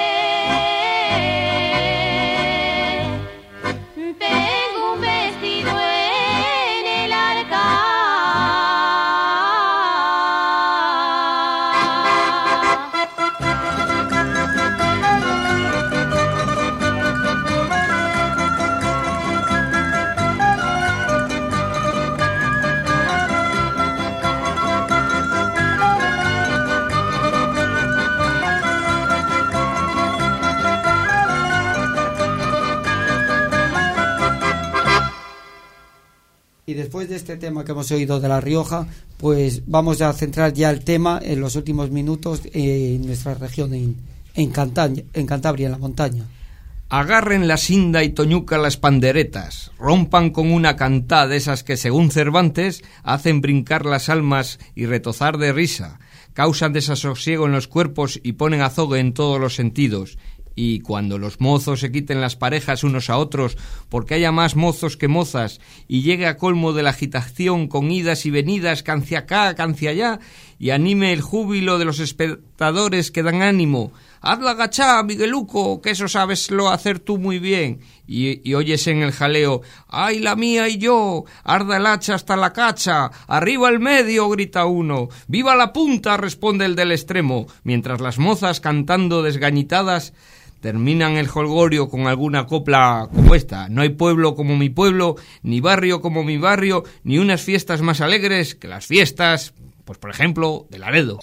Speaker 10: Tengo un vestido en el arca.
Speaker 2: Y después de este tema que hemos oído de La Rioja, pues vamos a centrar ya el tema en los últimos minutos en nuestra región, en Cantabria, en la montaña.
Speaker 1: Agarren la sinda y toñuca las panderetas, rompan con una cantá de esas que, según Cervantes, hacen brincar las almas y retozar de risa, causan desasosiego en los cuerpos y ponen azogue en todos los sentidos. Y cuando los mozos se quiten las parejas unos a otros, porque haya más mozos que mozas, y llegue a colmo de la agitación con idas y venidas, cancia acá, cancia allá, y anime el júbilo de los espectadores que dan ánimo. Hazla agachá, Migueluco, que eso sabeslo hacer tú muy bien. Y oyes en el jaleo, ¡ay, la mía y yo! ¡Arda el hacha hasta la cacha! ¡Arriba el medio!, grita uno. ¡Viva la punta!, responde el del extremo, mientras las mozas, cantando desgañitadas, terminan el jolgorio con alguna copla como esta. No hay pueblo como mi pueblo, ni barrio como mi barrio, ni unas fiestas más alegres que las fiestas, pues por ejemplo, de Laredo.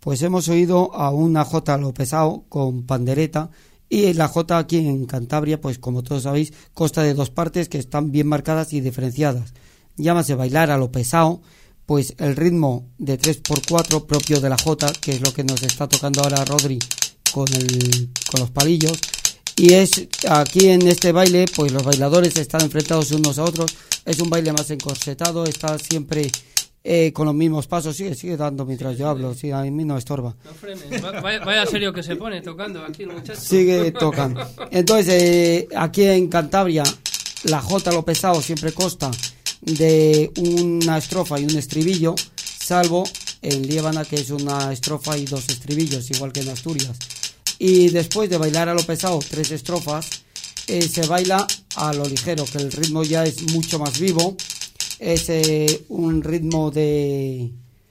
Speaker 2: Pues hemos oído a una jota a lo pesado con pandereta, y la jota aquí en Cantabria, pues como todos sabéis, consta de 2 partes que están bien marcadas y diferenciadas. Llámase bailar a lo pesado, pues el ritmo de 3x4 propio de la jota, que es lo que nos está tocando ahora Rodri con los palillos, y es aquí en este baile, pues los bailadores están enfrentados unos a otros, es un baile más encorsetado, está siempre con los mismos pasos. Sigue dando mientras yo hablo, sí, a mí no estorba.
Speaker 7: No frenes, vaya serio que se pone tocando aquí el muchacho.
Speaker 2: Sigue tocando. Entonces, aquí en Cantabria, la jota lo pesado siempre consta de una estrofa y un estribillo, salvo en Liébana, que es una estrofa y 2 estribillos, igual que en Asturias. Y después de bailar a lo pesado 3 estrofas, se baila a lo ligero, que el ritmo ya es mucho más vivo. Es un ritmo de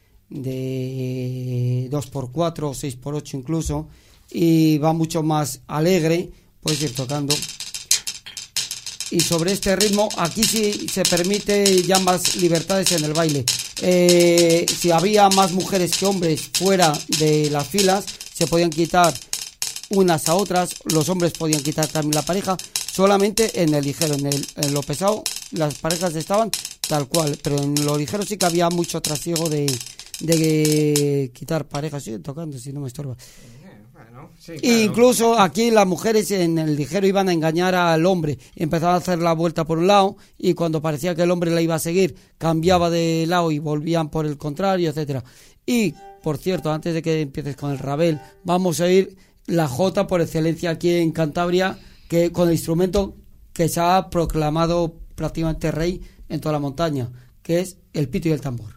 Speaker 2: 2x4 o 6x8 incluso, y va mucho más alegre, puedes ir tocando. Y sobre este ritmo, aquí sí se permite ya más libertades en el baile. Si había más mujeres que hombres fuera de las filas, se podían quitar unas a otras, los hombres podían quitar también la pareja, solamente en el ligero, en lo pesado las parejas estaban tal cual, pero en lo ligero sí que había mucho trasiego de quitar parejas. Sigue tocando si no me estorba.
Speaker 1: Bueno, sí, claro.
Speaker 2: Incluso aquí las mujeres en el ligero iban a engañar al hombre, empezaban a hacer la vuelta por un lado, y cuando parecía que el hombre la iba a seguir, cambiaba de lado y volvían por el contrario, etcétera. Y por cierto, antes de que empieces con el rabel, vamos a ir la jota por excelencia aquí en Cantabria, que con el instrumento que se ha proclamado prácticamente rey en toda la montaña, que es el pito y el tambor.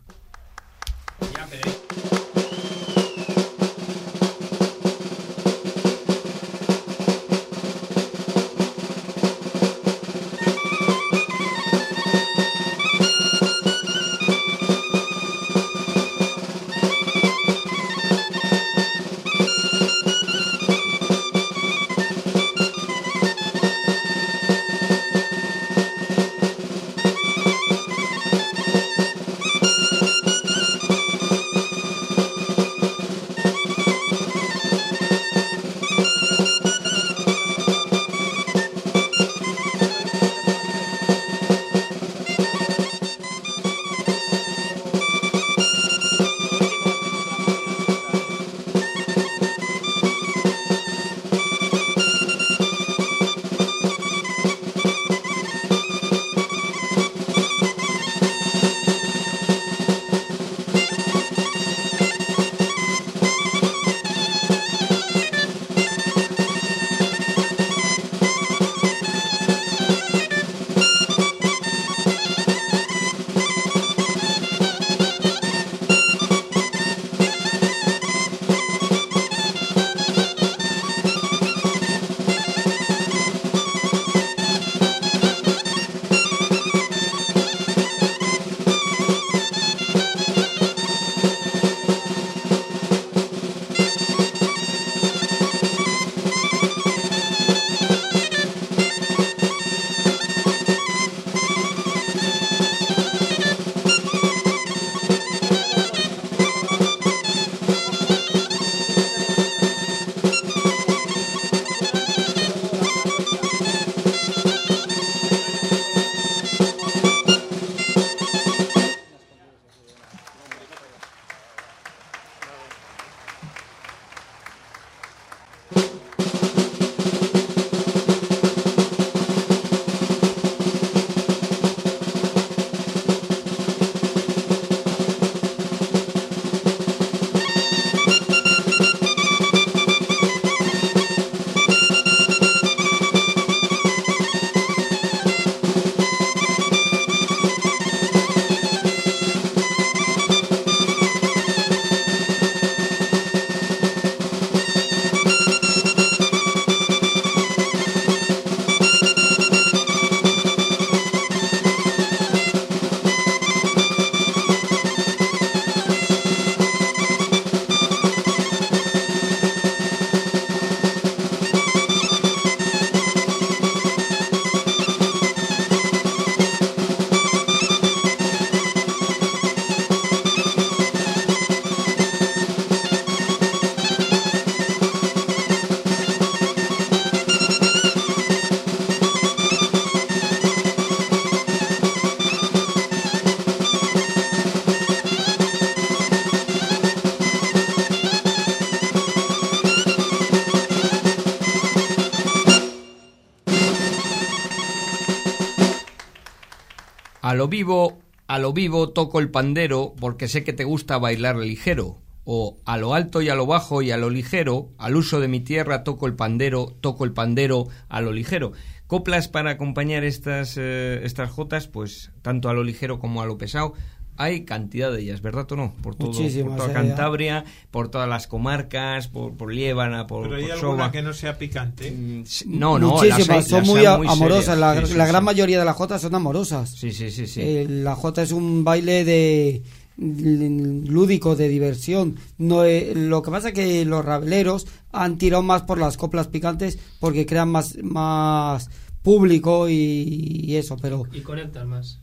Speaker 1: a lo vivo toco el pandero porque sé que te gusta bailar ligero. O a lo alto y a lo bajo y a lo ligero, al uso de mi tierra toco el pandero a lo ligero. Coplas para acompañar estas jotas, pues tanto a lo ligero como a lo pesado. Hay cantidad de ellas, ¿verdad o no? Por toda Cantabria, por todas las comarcas, por Liébana, por
Speaker 3: ¿Pero hay
Speaker 1: Soba.
Speaker 3: alguna que no sea picante?
Speaker 1: No,
Speaker 2: muchísimas, son muy amorosas.
Speaker 1: Serias.
Speaker 2: La gran mayoría de las jotas son amorosas.
Speaker 1: Sí.
Speaker 2: La jota es un baile lúdico, de diversión. No, lo que pasa es que los rabeleros han tirado más por las coplas picantes porque crean más público y eso, pero...
Speaker 7: Y conectan más.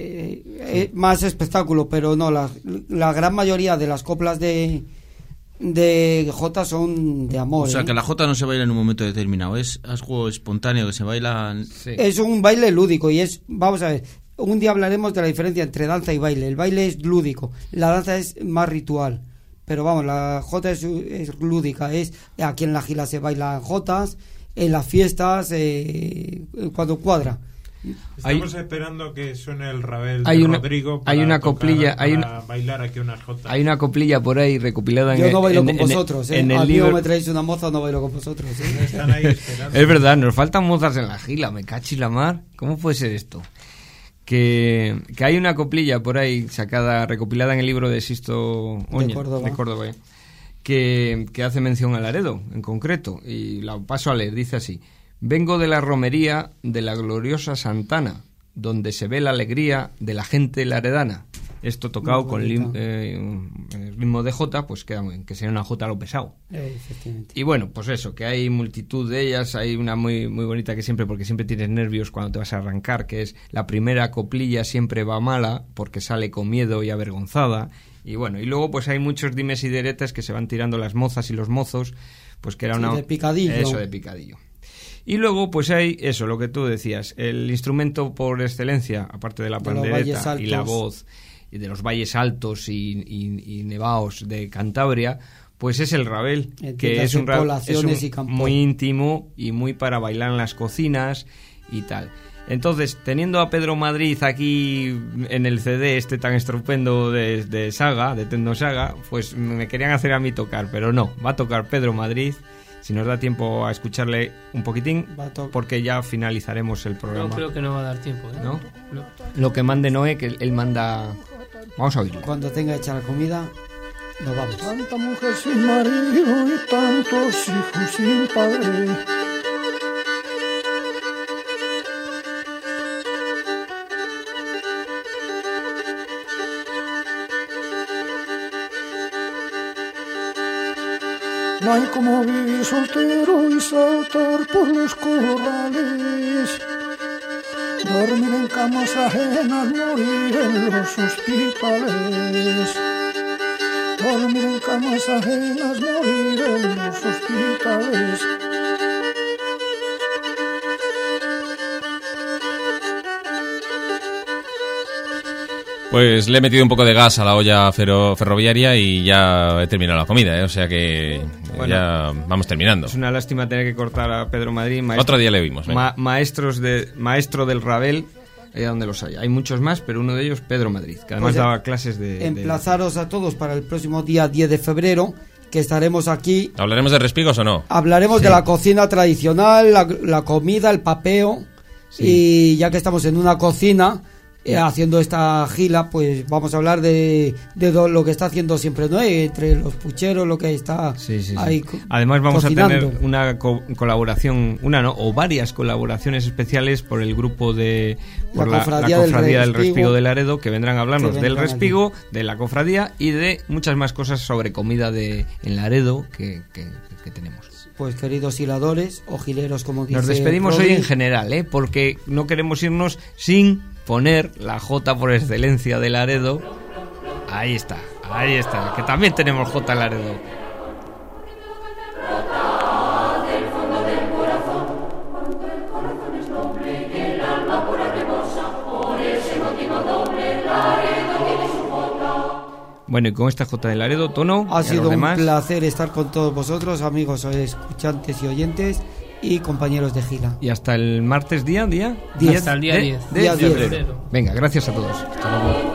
Speaker 2: Más espectáculo, pero no, la gran mayoría de las coplas de jota son de amor.
Speaker 5: O sea, que la jota no se baila en un momento determinado, es algo espontáneo que se baila.
Speaker 1: Sí.
Speaker 2: Es un baile lúdico y vamos a ver, un día hablaremos de la diferencia entre danza y baile. El baile es lúdico, la danza es más ritual, pero vamos, la jota es lúdica. Es aquí en la Gila se bailan jotas, en las fiestas, cuando cuadra.
Speaker 3: Estamos esperando que suene el rabel de Rodrigo para,
Speaker 1: hay una coplilla,
Speaker 3: bailar aquí unas jotas.
Speaker 1: Hay una coplilla por ahí recopilada
Speaker 2: Yo no bailo con vosotros,
Speaker 1: en
Speaker 2: a
Speaker 1: el
Speaker 2: mí
Speaker 1: libro.
Speaker 2: me traéis una moza, no bailo con vosotros.
Speaker 3: Están ahí esperando.
Speaker 1: Es verdad, nos faltan mozas en la Gila, me cachis la mar. ¿Cómo puede ser esto? Que hay una coplilla por ahí sacada, recopilada en el libro de Sisto Oña, de Córdoba, que hace mención a Laredo en concreto, y la paso a leer. Dice así: vengo de la romería de la gloriosa Santana, donde se ve la alegría de la gente laredana. Esto tocado con el ritmo de jota, pues queda muy bien, que sea una jota a lo pesado. Y bueno, pues eso, que hay multitud de ellas. Hay una muy bonita que porque siempre tienes nervios cuando te vas a arrancar, que es: la primera coplilla siempre va mala, porque sale con miedo y avergonzada. Y bueno, y luego pues hay muchos dimes y diretes que se van tirando las mozas y los mozos, pues que era
Speaker 2: de picadillo.
Speaker 1: Eso, de picadillo. Y luego pues hay eso, lo que tú decías, el instrumento por excelencia, aparte de la pandereta y la voz, y de los valles altos y nevados de Cantabria, pues es el rabel, que es un muy íntimo y muy para bailar en las cocinas y tal. Entonces, teniendo a Pedro Madrid aquí en el CD tan estupendo de Saga, de Tendo Saga, pues me querían hacer a mí tocar, pero no, va a tocar Pedro Madrid. Si nos da tiempo a escucharle un poquitín, porque ya finalizaremos el programa.
Speaker 7: No, creo que no va a dar tiempo, ¿eh?
Speaker 1: ¿No? Lo que mande Noé, que él manda... Vamos a oírlo.
Speaker 2: Cuando tenga hecha la comida, nos vamos.
Speaker 11: Tanta mujer sin marido y tantos hijos sin padre. No hay como vivir soltero y saltar por los corrales, dormir en camas ajenas, morir en los hospitales, dormir en camas ajenas, morir en los hospitales.
Speaker 6: Pues le he metido un poco de gas a la olla ferroviaria y ya he terminado la comida, ¿eh? O sea que ya vamos terminando.
Speaker 1: Es una lástima tener que cortar a Pedro Madrid.
Speaker 6: Otro día le vimos.
Speaker 1: Maestro del rabel, donde los hay. Hay muchos más, pero uno de ellos, Pedro Madrid, que además daba clases de...
Speaker 2: Emplazaros a todos para el próximo día 10 de febrero, que estaremos aquí.
Speaker 6: ¿Hablaremos de respigos o no?
Speaker 2: Hablaremos de la cocina tradicional, la comida, el papeo, y ya que estamos en una cocina... haciendo esta gila, pues vamos a hablar de lo que está haciendo siempre Noé, entre los pucheros, lo que está ahí.
Speaker 1: Además vamos
Speaker 2: cocinando.
Speaker 1: a tener una colaboración, o varias colaboraciones especiales por el grupo por la cofradía del Respigo de Laredo, que vendrán a hablarnos del Respigo, de la cofradía y de muchas más cosas sobre comida en Laredo que tenemos.
Speaker 2: Pues queridos hiladores o gileros, como dice
Speaker 1: nos despedimos
Speaker 2: Rodri.
Speaker 1: hoy en general, porque no queremos irnos sin poner la jota por excelencia de Laredo. Ahí está, que también tenemos jota Laredo. Bueno, y con esta jota de Laredo, Tono,
Speaker 2: ha sido un placer estar con todos vosotros, amigos escuchantes y oyentes, y compañeros de gira.
Speaker 1: Y hasta el martes día
Speaker 2: 10.
Speaker 7: Hasta el día 10
Speaker 2: de
Speaker 1: febrero. Venga, gracias a todos. Hasta luego.